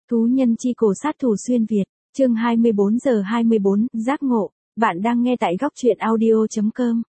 Thú nhân chi cổ sát thủ xuyên Việt, chương 24 giờ 24, giác ngộ. Bạn đang nghe tại góc truyện audio.com.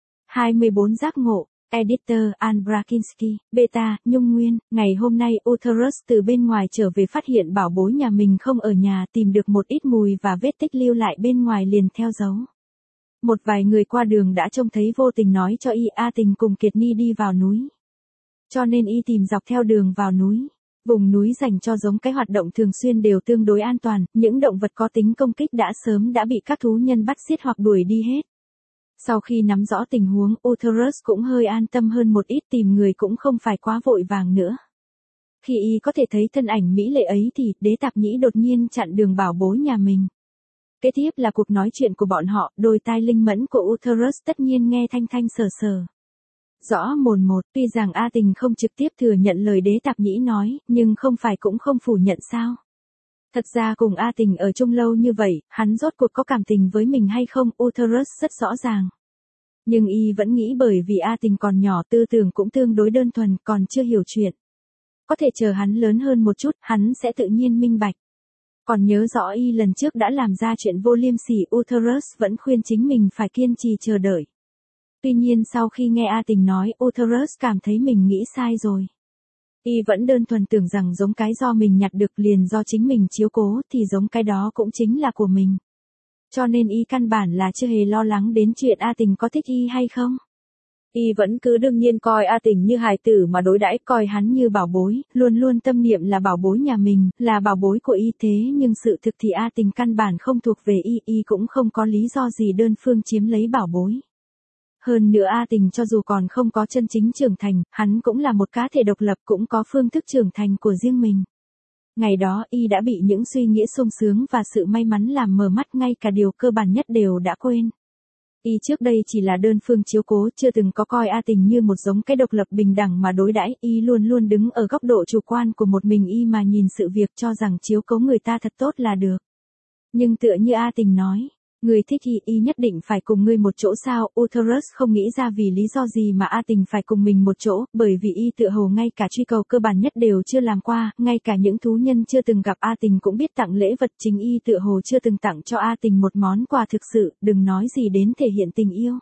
24 giác ngộ. Editor Anne Brakinski, Beta, Nhung Nguyên. Ngày hôm nay Utherus từ bên ngoài trở về phát hiện bảo bối nhà mình không ở nhà, tìm được một ít mùi và vết tích lưu lại bên ngoài liền theo dấu. Một vài người qua đường đã trông thấy vô tình nói cho y A Tình cùng Kiệt Ni đi vào núi. Cho nên y tìm dọc theo đường vào núi. Vùng núi dành cho giống cái hoạt động thường xuyên đều tương đối an toàn, những động vật có tính công kích đã bị các thú nhân bắt giết hoặc đuổi đi hết. Sau khi nắm rõ tình huống, Utherus cũng hơi an tâm hơn một ít, tìm người cũng không phải quá vội vàng nữa. Khi y có thể thấy thân ảnh mỹ lệ ấy thì Đế Tạp Nhĩ đột nhiên chặn đường bảo bối nhà mình. Kế tiếp là cuộc nói chuyện của bọn họ, đôi tai linh mẫn của Utherus tất nhiên nghe thanh thanh sờ sờ. Rõ mồn một, tuy rằng A Tình không trực tiếp thừa nhận lời Đế Tạp Nhĩ nói, nhưng không phải cũng không phủ nhận sao. Thật ra cùng A Tình ở chung lâu như vậy, hắn rốt cuộc có cảm tình với mình hay không, Utherus rất rõ ràng. Nhưng y vẫn nghĩ bởi vì A Tình còn nhỏ, tư tưởng cũng tương đối đơn thuần, còn chưa hiểu chuyện. Có thể chờ hắn lớn hơn một chút, hắn sẽ tự nhiên minh bạch. Còn nhớ rõ y lần trước đã làm ra chuyện vô liêm sỉ, Utherus vẫn khuyên chính mình phải kiên trì chờ đợi. Tuy nhiên sau khi nghe A Tình nói, Utherus cảm thấy mình nghĩ sai rồi. Y vẫn đơn thuần tưởng rằng giống cái do mình nhặt được liền do chính mình chiếu cố thì giống cái đó cũng chính là của mình. Cho nên y căn bản là chưa hề lo lắng đến chuyện A Tình có thích y hay không. Y vẫn cứ đương nhiên coi A Tình như hài tử mà đối đãi, coi hắn như bảo bối, luôn luôn tâm niệm là bảo bối nhà mình, là bảo bối của y. Thế nhưng sự thực thì A Tình căn bản không thuộc về y cũng không có lý do gì đơn phương chiếm lấy bảo bối. Hơn nữa A Tình cho dù còn không có chân chính trưởng thành, hắn cũng là một cá thể độc lập, cũng có phương thức trưởng thành của riêng mình. Ngày đó y đã bị những suy nghĩ sung sướng và sự may mắn làm mờ mắt, ngay cả điều cơ bản nhất đều đã quên. Y trước đây chỉ là đơn phương chiếu cố, chưa từng có coi A Tình như một giống cái độc lập bình đẳng mà đối đãi, y luôn luôn đứng ở góc độ chủ quan của một mình y mà nhìn sự việc, cho rằng chiếu cố người ta thật tốt là được. Nhưng tựa như A Tình nói, người thích y nhất định phải cùng ngươi một chỗ sao? Utherus không nghĩ ra vì lý do gì mà A Tình phải cùng mình một chỗ, bởi vì y tựa hồ ngay cả truy cầu cơ bản nhất đều chưa làm qua, ngay cả những thú nhân chưa từng gặp A Tình cũng biết tặng lễ vật, chính y tựa hồ chưa từng tặng cho A Tình một món quà thực sự, đừng nói gì đến thể hiện tình yêu.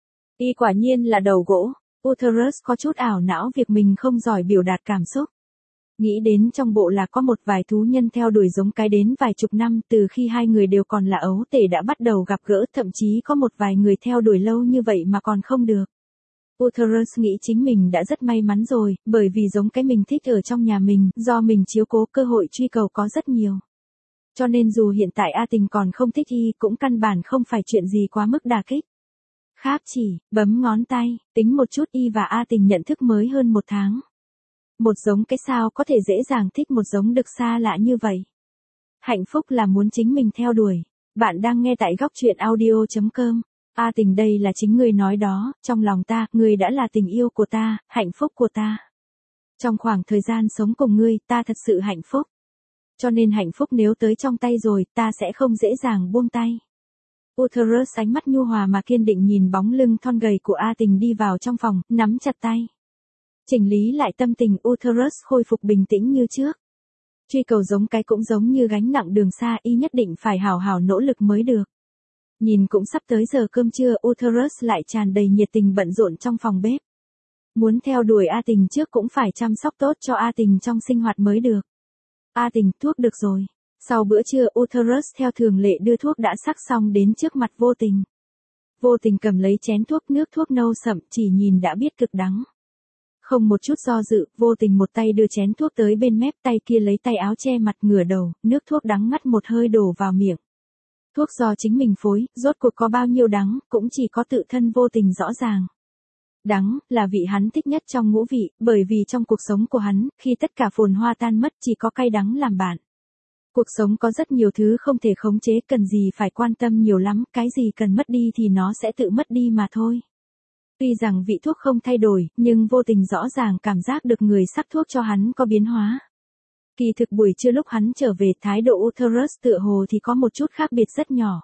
Y quả nhiên là đầu gỗ. Utherus có chút ảo não việc mình không giỏi biểu đạt cảm xúc. Nghĩ đến trong bộ là có một vài thú nhân theo đuổi giống cái đến vài chục năm, từ khi hai người đều còn là ấu tể đã bắt đầu gặp gỡ, thậm chí có một vài người theo đuổi lâu như vậy mà còn không được. Utherus nghĩ chính mình đã rất may mắn rồi, bởi vì giống cái mình thích ở trong nhà mình, do mình chiếu cố, cơ hội truy cầu có rất nhiều. Cho nên dù hiện tại A Tình còn không thích y, cũng căn bản không phải chuyện gì quá mức đả kích. Khác chỉ, bấm ngón tay, tính một chút, y và A Tình nhận thức mới hơn một tháng. Một giống cái sao có thể dễ dàng thích một giống đực xa lạ như vậy. Hạnh phúc là muốn chính mình theo đuổi. Bạn đang nghe tại góc truyện audio.com. A Tình, đây là chính ngươi nói đó, trong lòng ta, ngươi đã là tình yêu của ta, hạnh phúc của ta. Trong khoảng thời gian sống cùng ngươi, ta thật sự hạnh phúc. Cho nên hạnh phúc nếu tới trong tay rồi, ta sẽ không dễ dàng buông tay. Utherus ánh mắt nhu hòa mà kiên định nhìn bóng lưng thon gầy của A Tình đi vào trong phòng, nắm chặt tay. Chỉnh lý lại tâm tình, Utherus khôi phục bình tĩnh như trước. Truy cầu giống cái cũng giống như gánh nặng đường xa, y nhất định phải hào hào nỗ lực mới được. Nhìn cũng sắp tới giờ cơm trưa, Utherus lại tràn đầy nhiệt tình bận rộn trong phòng bếp. Muốn theo đuổi A Tình trước cũng phải chăm sóc tốt cho A Tình trong sinh hoạt mới được. A Tình, thuốc được rồi. Sau bữa trưa, Utherus theo thường lệ đưa thuốc đã sắc xong đến trước mặt Vô Tình. Vô Tình cầm lấy chén thuốc, nước thuốc nâu sậm, chỉ nhìn đã biết cực đắng. Không một chút do dự, Vô Tình một tay đưa chén thuốc tới bên mép, tay kia lấy tay áo che mặt ngửa đầu, nước thuốc đắng ngắt một hơi đổ vào miệng. Thuốc do chính mình phối, rốt cuộc có bao nhiêu đắng, cũng chỉ có tự thân Vô Tình rõ ràng. Đắng, là vị hắn thích nhất trong ngũ vị, bởi vì trong cuộc sống của hắn, khi tất cả phồn hoa tan mất chỉ có cay đắng làm bạn. Cuộc sống có rất nhiều thứ không thể khống chế, cần gì phải quan tâm nhiều lắm, cái gì cần mất đi thì nó sẽ tự mất đi mà thôi. Tuy rằng vị thuốc không thay đổi, nhưng Vô Tình rõ ràng cảm giác được người sắc thuốc cho hắn có biến hóa. Kỳ thực buổi trưa lúc hắn trở về, thái độ Utherus tựa hồ thì có một chút khác biệt rất nhỏ.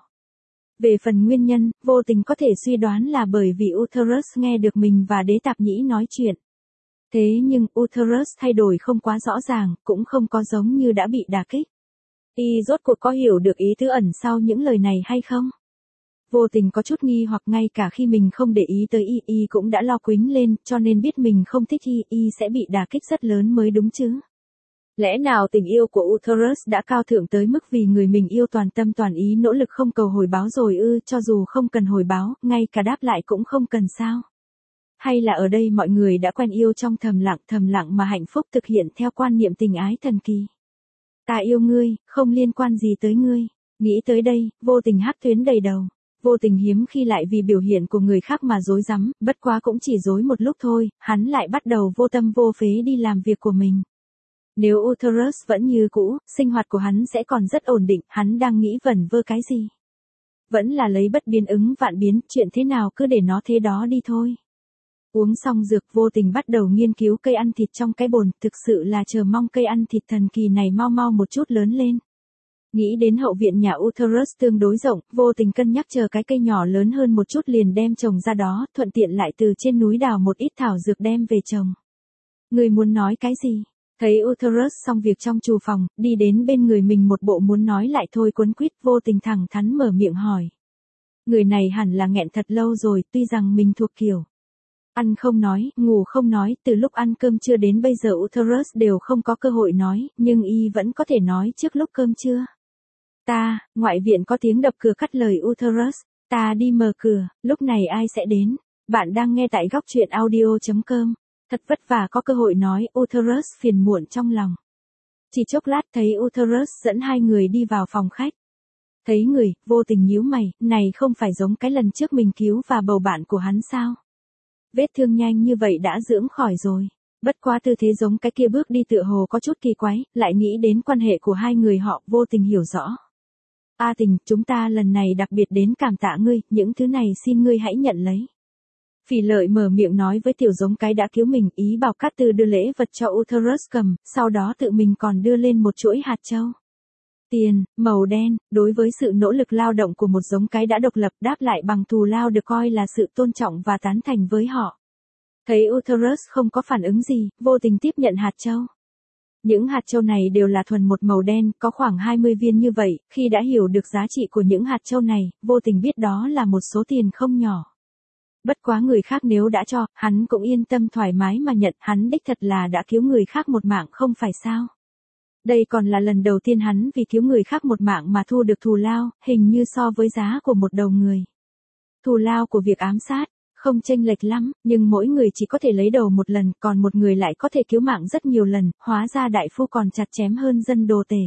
Về phần nguyên nhân, Vô Tình có thể suy đoán là bởi vì Utherus nghe được mình và Đế Tạp Nhĩ nói chuyện. Thế nhưng Utherus thay đổi không quá rõ ràng, cũng không có giống như đã bị đả kích. Y rốt cuộc có hiểu được ý tứ ẩn sau những lời này hay không? Vô tình có chút nghi hoặc ngay cả khi mình không để ý tới y cũng đã lo quýnh lên, cho nên biết mình không thích y sẽ bị đả kích rất lớn mới đúng chứ. Lẽ nào tình yêu của Uterus đã cao thượng tới mức vì người mình yêu toàn tâm toàn ý nỗ lực không cầu hồi báo rồi cho dù không cần hồi báo, ngay cả đáp lại cũng không cần sao? Hay là ở đây mọi người đã quen yêu trong thầm lặng mà hạnh phúc thực hiện theo quan niệm tình ái thần kỳ? Ta yêu ngươi, không liên quan gì tới ngươi. Nghĩ tới đây, vô tình hắc tuyến đầy đầu. Vô tình hiếm khi lại vì biểu hiện của người khác mà dối rắm, bất quá cũng chỉ dối một lúc thôi, hắn lại bắt đầu vô tâm vô phế đi làm việc của mình. Nếu Uterus vẫn như cũ, sinh hoạt của hắn sẽ còn rất ổn định, hắn đang nghĩ vẩn vơ cái gì? Vẫn là lấy bất biến ứng vạn biến, chuyện thế nào cứ để nó thế đó đi thôi. Uống xong dược vô tình bắt đầu nghiên cứu cây ăn thịt trong cái bồn, thực sự là chờ mong cây ăn thịt thần kỳ này mau một chút lớn lên. Nghĩ đến hậu viện nhà Uterus tương đối rộng, vô tình cân nhắc chờ cái cây nhỏ lớn hơn một chút liền đem trồng ra đó, thuận tiện lại từ trên núi đào một ít thảo dược đem về trồng. Người muốn nói cái gì? Thấy Uterus xong việc trong trù phòng, đi đến bên người mình một bộ muốn nói lại thôi cuốn quýt, vô tình thẳng thắn mở miệng hỏi. Người này hẳn là nghẹn thật lâu rồi, tuy rằng mình thuộc kiểu ăn không nói, ngủ không nói, từ lúc ăn cơm trưa đến bây giờ Uterus đều không có cơ hội nói, nhưng y vẫn có thể nói trước lúc cơm trưa. Ngoại viện có tiếng đập cửa cắt lời Uterus, ta đi mở cửa, lúc này ai sẽ đến? Bạn đang nghe tại góc truyện audio.com. Thật vất vả có cơ hội nói, Uterus phiền muộn trong lòng. Chỉ chốc lát thấy Uterus dẫn hai người đi vào phòng khách. Thấy người, vô tình nhíu mày, này không phải giống cái lần trước mình cứu và bầu bạn của hắn sao? Vết thương nhanh như vậy đã dưỡng khỏi rồi. Bất quá tư thế giống cái kia bước đi tựa hồ có chút kỳ quái, lại nghĩ đến quan hệ của hai người họ, vô tình hiểu rõ. Tình, chúng ta lần này đặc biệt đến cảm tạ ngươi, những thứ này xin ngươi hãy nhận lấy. Phỉ Lợi mở miệng nói với tiểu giống cái đã cứu mình, ý bảo Cát Tư đưa lễ vật cho Uterus cầm, sau đó tự mình còn đưa lên một chuỗi hạt châu. Tiền, màu đen, đối với sự nỗ lực lao động của một giống cái đã độc lập đáp lại bằng thù lao được coi là sự tôn trọng và tán thành với họ. Thấy Uterus không có phản ứng gì, vô tình tiếp nhận hạt châu. Những hạt châu này đều là thuần một màu đen, có khoảng 20 viên như vậy, khi đã hiểu được giá trị của những hạt châu này, vô tình biết đó là một số tiền không nhỏ. Bất quá người khác nếu đã cho, hắn cũng yên tâm thoải mái mà nhận, hắn đích thật là đã cứu người khác một mạng không phải sao. Đây còn là lần đầu tiên hắn vì cứu người khác một mạng mà thu được thù lao, hình như so với giá của một đầu người. Thù lao của việc ám sát, không chênh lệch lắm, nhưng mỗi người chỉ có thể lấy đầu một lần, còn một người lại có thể cứu mạng rất nhiều lần, hóa ra đại phu còn chặt chém hơn dân đồ tể.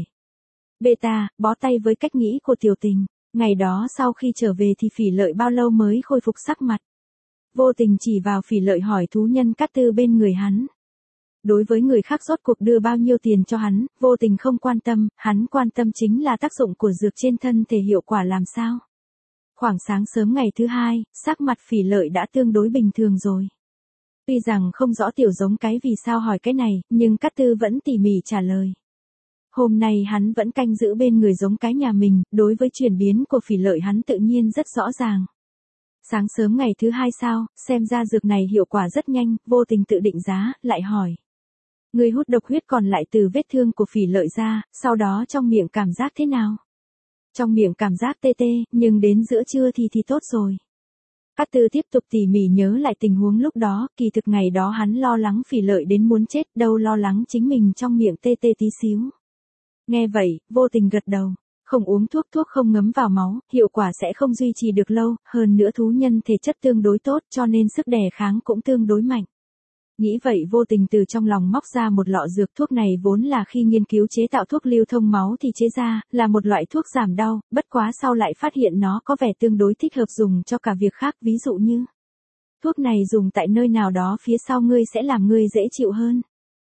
Beta, bó tay với cách nghĩ của tiểu tình. Ngày đó sau khi trở về thì Phỉ Lợi bao lâu mới khôi phục sắc mặt. Vô tình chỉ vào Phỉ Lợi hỏi thú nhân Cát Tư bên người hắn. Đối với người khác rốt cuộc đưa bao nhiêu tiền cho hắn, vô tình không quan tâm, hắn quan tâm chính là tác dụng của dược trên thân thể hiệu quả làm sao. Khoảng sáng sớm ngày thứ hai, sắc mặt Phỉ Lợi đã tương đối bình thường rồi. Tuy rằng không rõ tiểu giống cái vì sao hỏi cái này, nhưng Cát Tư vẫn tỉ mỉ trả lời. Hôm nay hắn vẫn canh giữ bên người giống cái nhà mình, đối với chuyển biến của Phỉ Lợi hắn tự nhiên rất rõ ràng. Sáng sớm ngày thứ hai sao, xem ra dược này hiệu quả rất nhanh, vô tình tự định giá, lại hỏi. Người hút độc huyết còn lại từ vết thương của Phỉ Lợi ra, sau đó trong miệng cảm giác thế nào? Trong miệng cảm giác tê tê, nhưng đến giữa trưa thì tốt rồi. Cát Tư tiếp tục tỉ mỉ nhớ lại tình huống lúc đó, kỳ thực ngày đó hắn lo lắng Phỉ Lợi đến muốn chết, đâu lo lắng chính mình trong miệng tê tê tí xíu. Nghe vậy, vô tình gật đầu. Không uống thuốc không ngấm vào máu, hiệu quả sẽ không duy trì được lâu, hơn nữa thú nhân thể chất tương đối tốt cho nên sức đề kháng cũng tương đối mạnh. Nghĩ vậy vô tình từ trong lòng móc ra một lọ dược, thuốc này vốn là khi nghiên cứu chế tạo thuốc lưu thông máu thì chế ra, là một loại thuốc giảm đau, bất quá sau lại phát hiện nó có vẻ tương đối thích hợp dùng cho cả việc khác, ví dụ như thuốc này dùng tại nơi nào đó phía sau ngươi sẽ làm ngươi dễ chịu hơn.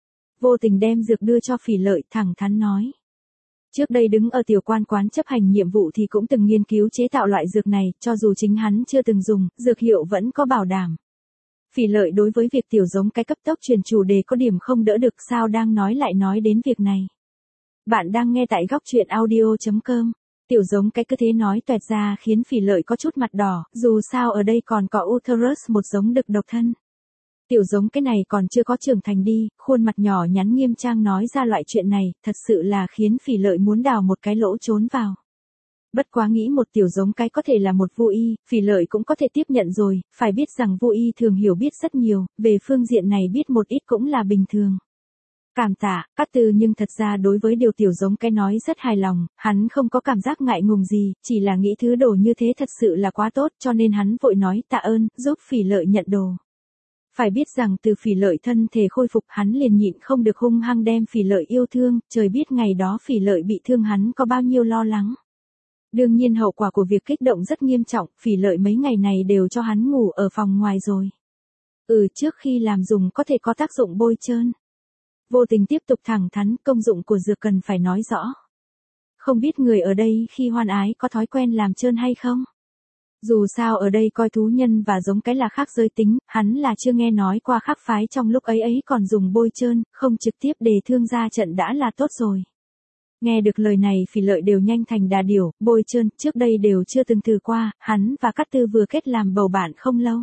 Vô tình đem dược đưa cho Phỉ Lợi, thẳng thắn nói. Trước đây đứng ở tiểu quan quán chấp hành nhiệm vụ thì cũng từng nghiên cứu chế tạo loại dược này, cho dù chính hắn chưa từng dùng, dược hiệu vẫn có bảo đảm. Phỉ Lợi đối với việc tiểu giống cái cấp tốc truyền chủ đề có điểm không đỡ được, sao đang nói lại nói đến việc này. Bạn đang nghe tại góc truyện audio.com. Tiểu giống cái cứ thế nói toẹt ra khiến Phỉ Lợi có chút mặt đỏ, dù sao ở đây còn có Uterus một giống đực độc thân. Tiểu giống cái này còn chưa có trưởng thành đi, khuôn mặt nhỏ nhắn nghiêm trang nói ra loại chuyện này, thật sự là khiến Phỉ Lợi muốn đào một cái lỗ trốn vào. Bất quá nghĩ một tiểu giống cái có thể là một vô y, Phỉ Lợi cũng có thể tiếp nhận rồi, phải biết rằng vô y thường hiểu biết rất nhiều, về phương diện này biết một ít cũng là bình thường. Cảm tạ, Cát Tư nhưng thật ra đối với điều tiểu giống cái nói rất hài lòng, hắn không có cảm giác ngại ngùng gì, chỉ là nghĩ thứ đồ như thế thật sự là quá tốt cho nên hắn vội nói tạ ơn, giúp Phỉ Lợi nhận đồ. Phải biết rằng từ Phỉ Lợi thân thể khôi phục hắn liền nhịn không được hung hăng đem Phỉ Lợi yêu thương, trời biết ngày đó Phỉ Lợi bị thương hắn có bao nhiêu lo lắng. Đương nhiên hậu quả của việc kích động rất nghiêm trọng, Phỉ Lợi mấy ngày này đều cho hắn ngủ ở phòng ngoài rồi. Trước khi làm dùng có thể có tác dụng bôi trơn. Vô Tình tiếp tục thẳng thắn, công dụng của dược cần phải nói rõ. Không biết người ở đây khi hoan ái có thói quen làm trơn hay không? Dù sao ở đây coi thú nhân và giống cái là khác giới tính, hắn là chưa nghe nói qua khác phái trong lúc ấy còn dùng bôi trơn, không trực tiếp đề thương ra trận đã là tốt rồi. Nghe được lời này Phỉ Lợi đều nhanh thành đà điểu, bôi trơn, trước đây đều chưa từng thử qua, hắn và Cát Tư vừa kết làm bầu bạn không lâu.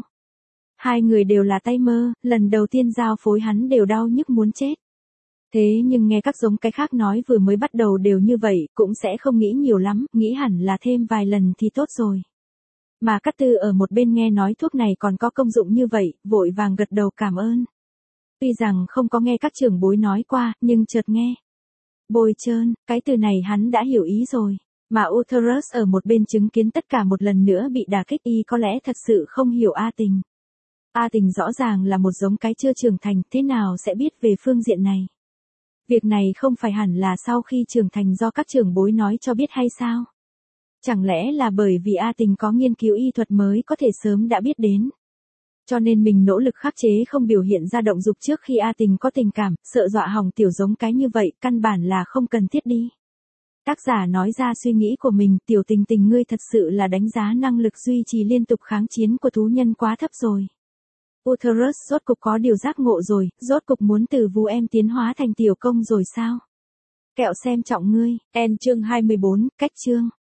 Hai người đều là tay mơ, lần đầu tiên giao phối hắn đều đau nhức muốn chết. Thế nhưng nghe các giống cái khác nói vừa mới bắt đầu đều như vậy, cũng sẽ không nghĩ nhiều lắm, nghĩ hẳn là thêm vài lần thì tốt rồi. Mà Cát Tư ở một bên nghe nói thuốc này còn có công dụng như vậy, vội vàng gật đầu cảm ơn. Tuy rằng không có nghe các trưởng bối nói qua, nhưng chợt nghe. Bôi trơn, cái từ này hắn đã hiểu ý rồi. Mà Uterus ở một bên chứng kiến tất cả một lần nữa bị đả kích y có lẽ thật sự không hiểu A Tình. A Tình rõ ràng là một giống cái chưa trưởng thành, thế nào sẽ biết về phương diện này. Việc này không phải hẳn là sau khi trưởng thành do các trưởng bối nói cho biết hay sao? Chẳng lẽ là bởi vì A Tình có nghiên cứu y thuật mới có thể sớm đã biết đến. Cho nên mình nỗ lực khắc chế không biểu hiện ra động dục trước khi A Tình có tình cảm, sợ dọa hỏng tiểu giống cái như vậy, căn bản là không cần thiết đi. Tác giả nói ra suy nghĩ của mình, tiểu Tình Tình ngươi thật sự là đánh giá năng lực duy trì liên tục kháng chiến của thú nhân quá thấp rồi. Uterus rốt cục có điều giác ngộ rồi, rốt cục muốn từ vú em tiến hóa thành tiểu công rồi sao? Kẹo xem trọng ngươi, chương 24, cách chương.